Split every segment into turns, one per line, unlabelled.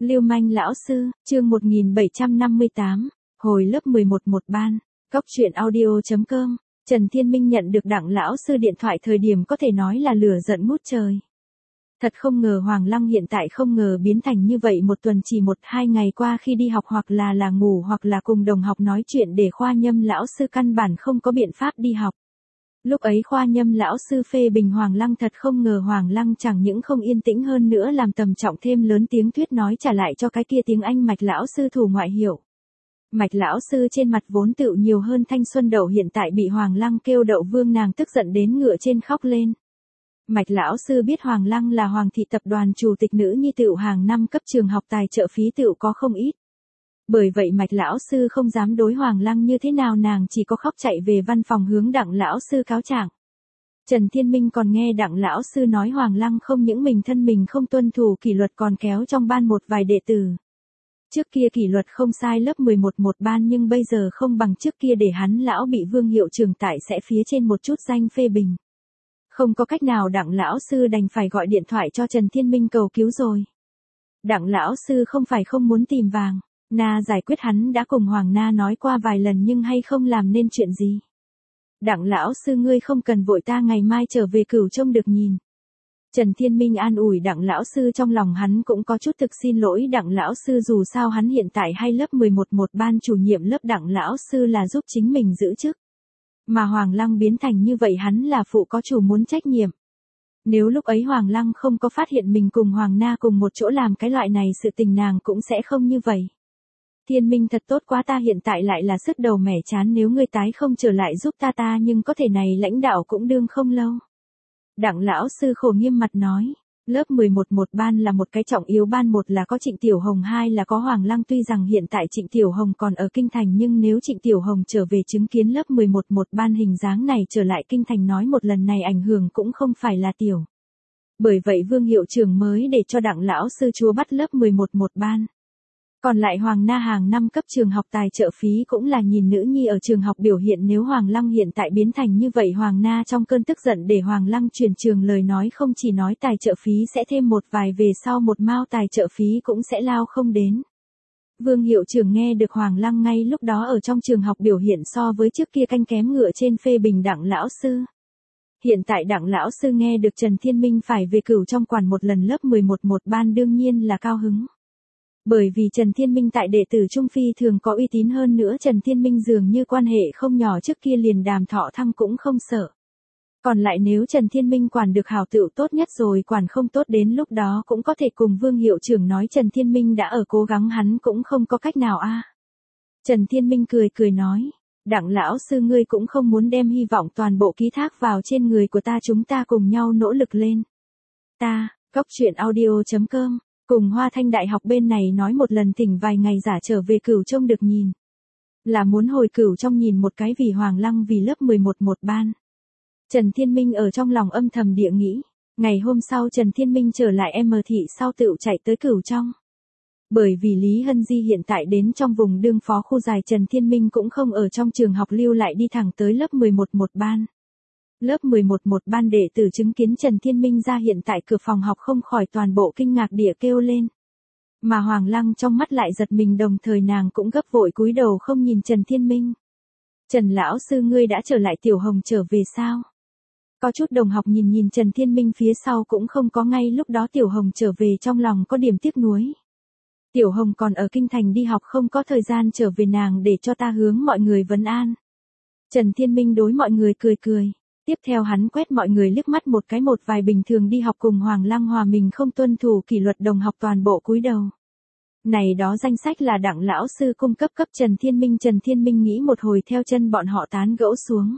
Lưu manh lão sư, chương 1758, hồi lớp 11 một ban, Cóc truyện audio.com. Trần Thiên Minh nhận được Đặng lão sư điện thoại thời điểm có thể nói là lửa giận ngút trời. Thật không ngờ Hoàng Lăng hiện tại không ngờ biến thành như vậy, một tuần chỉ 1-2 ngày qua khi đi học hoặc là ngủ hoặc là cùng đồng học nói chuyện để Khoa Nhâm lão sư căn bản không có biện pháp đi học. Lúc ấy Khoa Nhâm lão sư phê bình Hoàng Lăng, thật không ngờ Hoàng Lăng chẳng những không yên tĩnh hơn nữa làm tầm trọng thêm lớn tiếng thuyết nói trả lại cho cái kia tiếng Anh Mạch lão sư thủ ngoại hiệu. Mạch lão sư trên mặt vốn tựu nhiều hơn thanh xuân đậu, hiện tại bị Hoàng Lăng kêu đậu vương, nàng tức giận đến ngựa trên khóc lên. Mạch lão sư biết Hoàng Lăng là Hoàng thị tập đoàn chủ tịch nữ nhi, tựu hàng năm cấp trường học tài trợ phí tựu có không ít. Bởi vậy Mạch lão sư không dám đối Hoàng Lăng như thế nào, nàng chỉ có khóc chạy về văn phòng hướng Đặng lão sư cáo trạng. Trần Thiên Minh còn nghe Đặng lão sư nói Hoàng Lăng không những mình thân mình không tuân thủ kỷ luật còn kéo trong ban một vài đệ tử. Trước kia kỷ luật không sai lớp 11 một ban, nhưng bây giờ không bằng trước kia, để hắn lão bị Vương hiệu trưởng tại sẽ phía trên một chút danh phê bình. Không có cách nào, Đặng lão sư đành phải gọi điện thoại cho Trần Thiên Minh cầu cứu rồi. Đặng lão sư không phải không muốn tìm vàng na giải quyết, hắn đã cùng Hoàng Na nói qua vài lần nhưng hay không làm nên chuyện gì. Đặng lão sư ngươi không cần vội, ta ngày mai trở về Cửu trông được nhìn. Trần Thiên Minh an ủi Đặng lão sư, trong lòng hắn cũng có chút thực xin lỗi Đặng lão sư, dù sao hắn hiện tại hay lớp 11 một ban chủ nhiệm lớp, Đặng lão sư là giúp chính mình giữ chức. Mà Hoàng Lăng biến thành như vậy, hắn là phụ có chủ muốn trách nhiệm. Nếu lúc ấy Hoàng Lăng không có phát hiện mình cùng Hoàng Na cùng một chỗ làm cái loại này sự tình, nàng cũng sẽ không như vậy. Thiên Minh thật tốt quá, ta hiện tại lại là sứt đầu mẻ chán, nếu ngươi tái không trở lại giúp ta nhưng có thể này lãnh đạo cũng đương không lâu. Đặng lão sư khổ nghiêm mặt nói, lớp 11 một ban là một cái trọng yếu ban, một là có Trịnh Tiểu Hồng, hai là có Hoàng Lăng. Tuy rằng hiện tại Trịnh Tiểu Hồng còn ở Kinh Thành, nhưng nếu Trịnh Tiểu Hồng trở về chứng kiến lớp 11 một ban hình dáng này trở lại Kinh Thành, nói một lần này ảnh hưởng cũng không phải là tiểu. Bởi vậy Vương hiệu trưởng mới để cho Đặng lão sư chúa bắt lớp 11 một ban. Còn lại Hoàng Na hàng năm cấp trường học tài trợ phí cũng là nhìn nữ nhi ở trường học biểu hiện, nếu Hoàng Lăng hiện tại biến thành như vậy, Hoàng Na trong cơn tức giận để Hoàng Lăng chuyển trường, lời nói không chỉ nói tài trợ phí sẽ thêm một vài, về sau một mao tài trợ phí cũng sẽ lao không đến. Vương hiệu trưởng nghe được Hoàng Lăng ngay lúc đó ở trong trường học biểu hiện so với trước kia canh kém ngựa trên phê bình Đặng lão sư. Hiện tại Đặng lão sư nghe được Trần Thiên Minh phải về Cửu trong quản một lần lớp 11 một ban, đương nhiên là cao hứng. Bởi vì Trần Thiên Minh tại đệ tử Trung Phi thường có uy tín, hơn nữa Trần Thiên Minh dường như quan hệ không nhỏ, trước kia liền đàm thọ thăng cũng không sợ. Còn lại nếu Trần Thiên Minh quản được hảo tựu tốt nhất rồi, quản không tốt đến lúc đó cũng có thể cùng Vương hiệu trưởng nói Trần Thiên Minh đã ở cố gắng, hắn cũng không có cách nào a. Trần Thiên Minh cười nói, Đặng lão sư ngươi cũng không muốn đem hy vọng toàn bộ ký thác vào trên người của ta, chúng ta cùng nhau nỗ lực lên. Ta, Cóc truyện audio.com. Cùng Hoa Thanh Đại học bên này nói một lần, thỉnh vài ngày giả trở về Cửu trông được nhìn. Là muốn hồi Cửu trong nhìn một cái, vì Hoàng Lăng, vì lớp 11 một ban. Trần Thiên Minh ở trong lòng âm thầm địa nghĩ. Ngày hôm sau Trần Thiên Minh trở lại M thị sau tựu chạy tới Cửu trong. Bởi vì Lý Hân Di hiện tại đến trong vùng đương phó khu dài, Trần Thiên Minh cũng không ở trong trường học lưu lại, đi thẳng tới lớp 11 một ban. Lớp 11 một ban đệ tử chứng kiến Trần Thiên Minh ra hiện tại cửa phòng học không khỏi toàn bộ kinh ngạc địa kêu lên. Mà Hoàng Lăng trong mắt lại giật mình, đồng thời nàng cũng gấp vội cúi đầu không nhìn Trần Thiên Minh. Trần lão sư ngươi đã trở lại, Tiểu Hồng trở về sao? Có chút đồng học nhìn Trần Thiên Minh phía sau cũng không có ngay lúc đó Tiểu Hồng trở về, trong lòng có điểm tiếc nuối. Tiểu Hồng còn ở Kinh Thành đi học, không có thời gian trở về, nàng để cho ta hướng mọi người vấn an. Trần Thiên Minh đối mọi người cười. Tiếp theo hắn quét mọi người liếc mắt một cái, một vài bình thường đi học cùng Hoàng Lăng hòa mình không tuân thủ kỷ luật đồng học toàn bộ cúi đầu. Này đó danh sách là Đặng lão sư cung cấp Trần Thiên Minh. Trần Thiên Minh nghĩ một hồi, theo chân bọn họ tán gẫu xuống.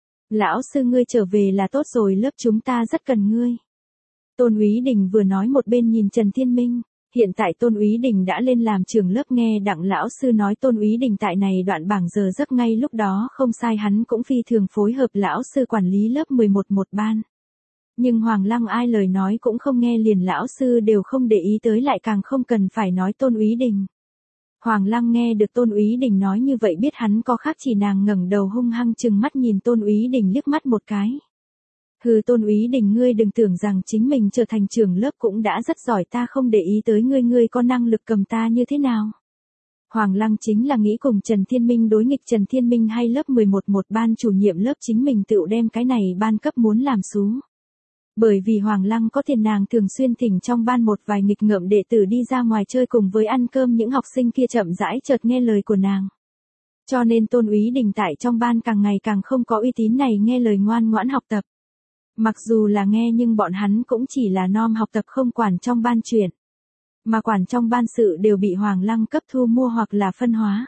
Lão sư ngươi trở về là tốt rồi, lớp chúng ta rất cần ngươi. Tôn Úy Đình vừa nói một bên nhìn Trần Thiên Minh. Hiện tại Tôn Úy Đình đã lên làm trưởng lớp, nghe Đặng lão sư nói Tôn Úy Đình tại này đoạn bảng giờ giấc ngay lúc đó không sai, hắn cũng phi thường phối hợp lão sư quản lý lớp 11 một ban. Nhưng Hoàng Lăng ai lời nói cũng không nghe, liền lão sư đều không để ý tới, lại càng không cần phải nói Tôn Úy Đình. Hoàng Lăng nghe được Tôn Úy Đình nói như vậy biết hắn có khác, chỉ nàng ngẩng đầu hung hăng trừng mắt nhìn Tôn Úy Đình liếc mắt một cái. Hừ, Tôn Úy Đình, ngươi đừng tưởng rằng chính mình trở thành trưởng lớp cũng đã rất giỏi, ta không để ý tới ngươi, ngươi có năng lực cầm ta như thế nào. Hoàng Lăng chính là nghĩ cùng Trần Thiên Minh đối nghịch. Trần Thiên Minh hay lớp 11 một ban chủ nhiệm lớp chính mình tự đem cái này ban cấp muốn làm xú. Bởi vì Hoàng Lăng có tiền, nàng thường xuyên thỉnh trong ban một vài nghịch ngợm đệ tử đi ra ngoài chơi cùng với ăn cơm, những học sinh kia chậm rãi chợt nghe lời của nàng. Cho nên Tôn Úy Đình tại trong ban càng ngày càng không có uy tín, này nghe lời ngoan ngoãn học tập. Mặc dù là nghe nhưng bọn hắn cũng chỉ là nom học tập, không quản trong ban chuyện. Mà quản trong ban sự đều bị Hoàng Lăng cấp thu mua hoặc là phân hóa.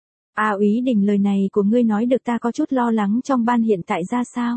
Úy Đình, lời này của ngươi nói được, ta có chút lo lắng trong ban hiện tại ra sao.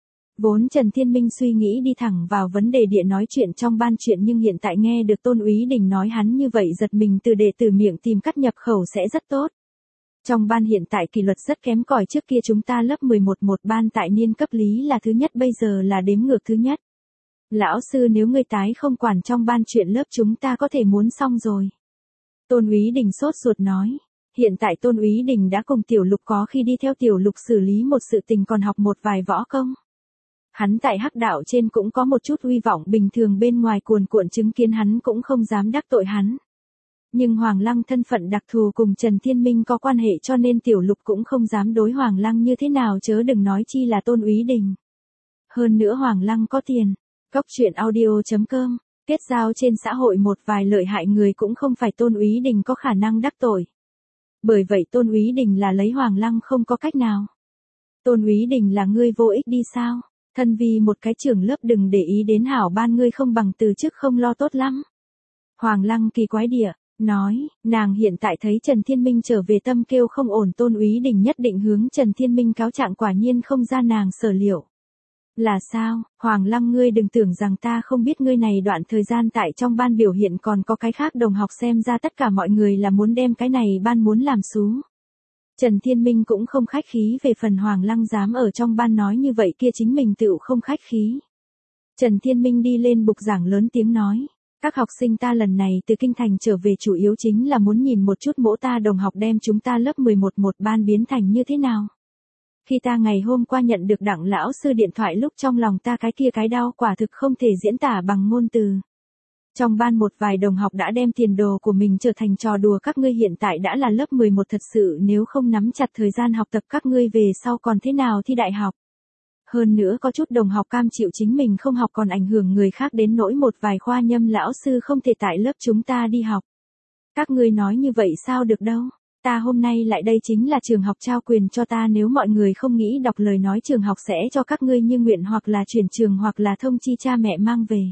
Vốn Trần Thiên Minh suy nghĩ đi thẳng vào vấn đề địa nói chuyện trong ban chuyện, nhưng hiện tại nghe được Tôn Úy Đình nói hắn như vậy, giật mình, từ đệ tử miệng tìm cắt nhập khẩu sẽ rất tốt. Trong ban hiện tại kỷ luật rất kém cỏi, trước kia chúng ta lớp 11 một ban tại niên cấp lý là thứ nhất, bây giờ là đếm ngược thứ nhất. Lão sư, nếu ngươi tái không quản trong ban chuyện lớp chúng ta có thể muốn xong rồi. Tôn Úy Đình sốt ruột nói. Hiện tại Tôn Úy Đình đã cùng Tiểu Lục có khi đi theo Tiểu Lục xử lý một sự tình, còn học một vài võ công. Hắn tại hắc đạo trên cũng có một chút uy vọng, bình thường bên ngoài cuồn cuộn chứng kiến hắn cũng không dám đắc tội hắn. Nhưng Hoàng Lăng thân phận đặc thù cùng Trần Thiên Minh có quan hệ, cho nên Tiểu Lục cũng không dám đối Hoàng Lăng như thế nào, chớ đừng nói chi là Tôn Úy Đình. Hơn nữa Hoàng Lăng có tiền. Cóc truyện audio.com, kết giao trên xã hội một vài lợi hại người cũng không phải Tôn Úy Đình có khả năng đắc tội. Bởi vậy Tôn Úy Đình là lấy Hoàng Lăng không có cách nào. Tôn Úy Đình, là ngươi vô ích đi sao? Thân vì một cái trưởng lớp đừng để ý đến hảo ban, ngươi không bằng từ chức không lo tốt lắm. Hoàng Lăng kỳ quái địa, nói, nàng hiện tại thấy Trần Thiên Minh trở về tâm kêu không ổn, Tôn Úy Đình nhất định hướng Trần Thiên Minh cáo trạng, quả nhiên không ra nàng sở liệu. Là sao, Hoàng Lăng, ngươi đừng tưởng rằng ta không biết ngươi này đoạn thời gian tại trong ban biểu hiện còn có cái khác đồng học, xem ra tất cả mọi người là muốn đem cái này ban muốn làm xú. Trần Thiên Minh cũng không khách khí, về phần Hoàng Lăng dám ở trong ban nói như vậy kia chính mình tựu không khách khí. Trần Thiên Minh đi lên bục giảng lớn tiếng nói, các học sinh, ta lần này từ kinh thành trở về chủ yếu chính là muốn nhìn một chút mỗ ta đồng học đem chúng ta lớp 11 một ban biến thành như thế nào. Khi ta ngày hôm qua nhận được Đặng lão sư điện thoại, lúc trong lòng ta cái đau quả thực không thể diễn tả bằng ngôn từ. Trong ban một vài đồng học đã đem tiền đồ của mình trở thành trò đùa, các ngươi hiện tại đã là lớp 11 thật sự, nếu không nắm chặt thời gian học tập các ngươi về sau còn thế nào thi đại học. Hơn nữa có chút đồng học cam chịu chính mình không học còn ảnh hưởng người khác, đến nỗi một vài khoa nhâm lão sư không thể tại lớp chúng ta đi học. Các ngươi nói như vậy sao được đâu. Ta hôm nay lại đây chính là trường học trao quyền cho ta, nếu mọi người không nghĩ đọc lời nói trường học sẽ cho các ngươi như nguyện, hoặc là chuyển trường hoặc là thông chi cha mẹ mang về.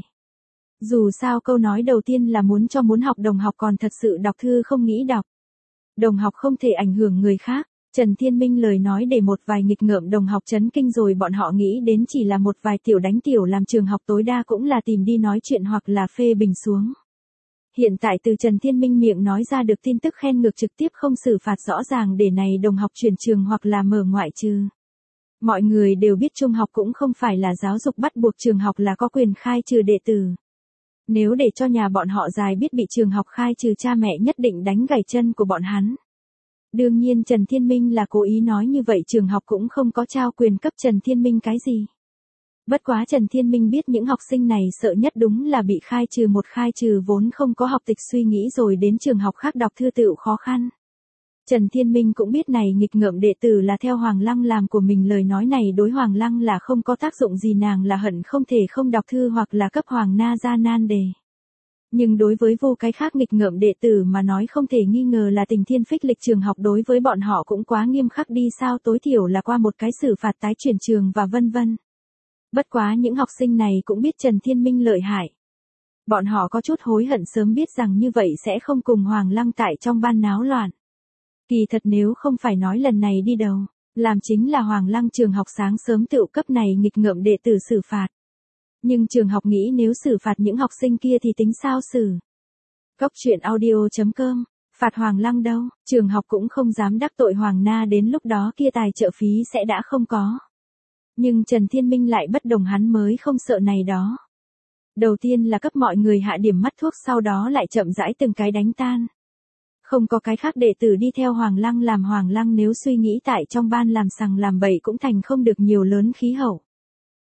Dù sao câu nói đầu tiên là muốn học đồng học còn thật sự đọc thư không nghĩ đọc. Đồng học không thể ảnh hưởng người khác. Trần Thiên Minh lời nói để một vài nghịch ngợm đồng học chấn kinh rồi, bọn họ nghĩ đến chỉ là một vài tiểu đánh tiểu làm, trường học tối đa cũng là tìm đi nói chuyện hoặc là phê bình xuống. Hiện tại từ Trần Thiên Minh miệng nói ra được tin tức khen ngược trực tiếp không xử phạt rõ ràng để này đồng học chuyển trường hoặc là mở ngoại trừ. Mọi người đều biết trung học cũng không phải là giáo dục bắt buộc, trường học là có quyền khai trừ đệ tử. Nếu để cho nhà bọn họ dài biết bị trường học khai trừ, cha mẹ nhất định đánh gãy chân của bọn hắn. Đương nhiên Trần Thiên Minh là cố ý nói như vậy, trường học cũng không có trao quyền cấp Trần Thiên Minh cái gì. Bất quá Trần Thiên Minh biết những học sinh này sợ nhất đúng là bị khai trừ, một khai trừ vốn không có học tịch suy nghĩ rồi đến trường học khác đọc thư tựu khó khăn. Trần Thiên Minh cũng biết này nghịch ngợm đệ tử là theo Hoàng Lăng làm của mình, lời nói này đối Hoàng Lăng là không có tác dụng gì, nàng là hận không thể không đọc thư hoặc là cấp Hoàng Na ra nan đề. Nhưng đối với vô cái khác nghịch ngợm đệ tử mà nói, không thể nghi ngờ là tình thiên phích lịch, trường học đối với bọn họ cũng quá nghiêm khắc đi sao, tối thiểu là qua một cái xử phạt tái chuyển trường và vân vân. Bất quá những học sinh này cũng biết Trần Thiên Minh lợi hại. Bọn họ có chút hối hận sớm biết rằng như vậy sẽ không cùng Hoàng Lăng tại trong ban náo loạn. Kỳ thật nếu không phải nói lần này đi đầu, làm chính là Hoàng Lăng trường học sáng sớm tự cấp này nghịch ngợm đệ tử xử phạt. Nhưng trường học nghĩ nếu xử phạt những học sinh kia thì tính sao xử. Cóc truyện audio.com, phạt Hoàng Lăng đâu, trường học cũng không dám đắc tội Hoàng Na, đến lúc đó kia tài trợ phí sẽ đã không có. Nhưng Trần Thiên Minh lại bất đồng, hắn mới không sợ này đó. Đầu tiên là cấp mọi người hạ điểm mắt thuốc, sau đó lại chậm rãi từng cái đánh tan. Không có cái khác đệ tử đi theo Hoàng Lăng làm, Hoàng Lăng nếu suy nghĩ tại trong ban làm sằng làm bậy cũng thành không được nhiều lớn khí hậu.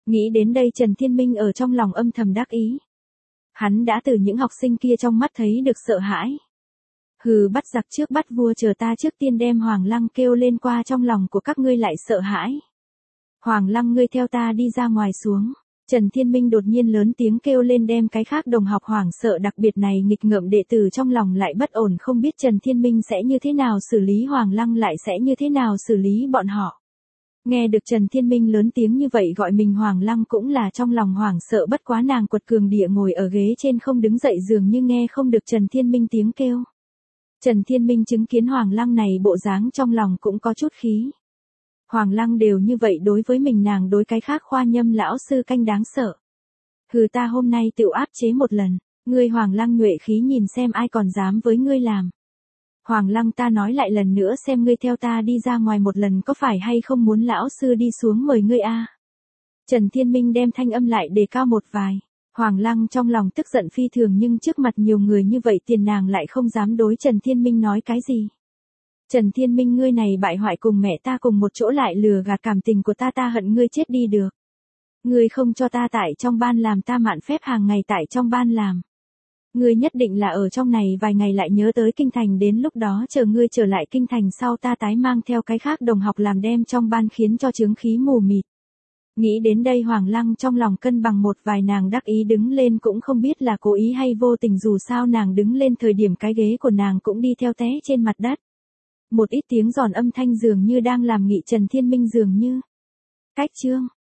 Nghĩ đến đây Trần Thiên Minh ở trong lòng âm thầm đắc ý. Hắn đã từ những học sinh kia trong mắt thấy được sợ hãi. Hừ, bắt giặc trước bắt vua, chờ ta trước tiên đem Hoàng Lăng kêu lên, qua trong lòng của các ngươi lại sợ hãi. Hoàng Lăng, ngươi theo ta đi ra ngoài xuống. Trần Thiên Minh đột nhiên lớn tiếng kêu lên, đem cái khác đồng học hoảng sợ, đặc biệt này nghịch ngợm đệ tử trong lòng lại bất ổn, không biết Trần Thiên Minh sẽ như thế nào xử lý Hoàng Lăng, lại sẽ như thế nào xử lý bọn họ. Nghe được Trần Thiên Minh lớn tiếng như vậy gọi mình, Hoàng Lăng cũng là trong lòng hoảng sợ, bất quá nàng quật cường địa ngồi ở ghế trên không đứng dậy, dường như nghe không được Trần Thiên Minh tiếng kêu. Trần Thiên Minh chứng kiến Hoàng Lăng này bộ dáng trong lòng cũng có chút khí. Hoàng Lăng đều như vậy đối với mình, nàng đối cái khác khoa nhâm lão sư canh đáng sợ. Hừ, ta hôm nay tự áp chế một lần, ngươi Hoàng Lăng nhuệ khí, nhìn xem ai còn dám với ngươi làm. Hoàng Lăng, ta nói lại lần nữa, xem ngươi theo ta đi ra ngoài một lần có phải hay không muốn lão sư đi xuống mời ngươi a? Trần Thiên Minh đem thanh âm lại đề cao một vài. Hoàng Lăng trong lòng tức giận phi thường, nhưng trước mặt nhiều người như vậy tiền nàng lại không dám đối Trần Thiên Minh nói cái gì. Trần Thiên Minh, ngươi này bại hoại, cùng mẹ ta cùng một chỗ lại lừa gạt cảm tình của ta, ta hận ngươi chết đi được. Ngươi không cho ta tại trong ban làm, ta mạn phép hàng ngày tại trong ban làm. Ngươi nhất định là ở trong này vài ngày lại nhớ tới kinh thành, đến lúc đó chờ ngươi trở lại kinh thành sau, ta tái mang theo cái khác đồng học làm, đem trong ban khiến cho chướng khí mù mịt. Nghĩ đến đây Hoàng Lăng trong lòng cân bằng một vài, nàng đắc ý đứng lên, cũng không biết là cố ý hay vô tình, dù sao nàng đứng lên thời điểm cái ghế của nàng cũng đi theo té trên mặt đất. Một ít tiếng giòn âm thanh dường như đang làm nghị Trần Thiên Minh, dường như. Cách chương.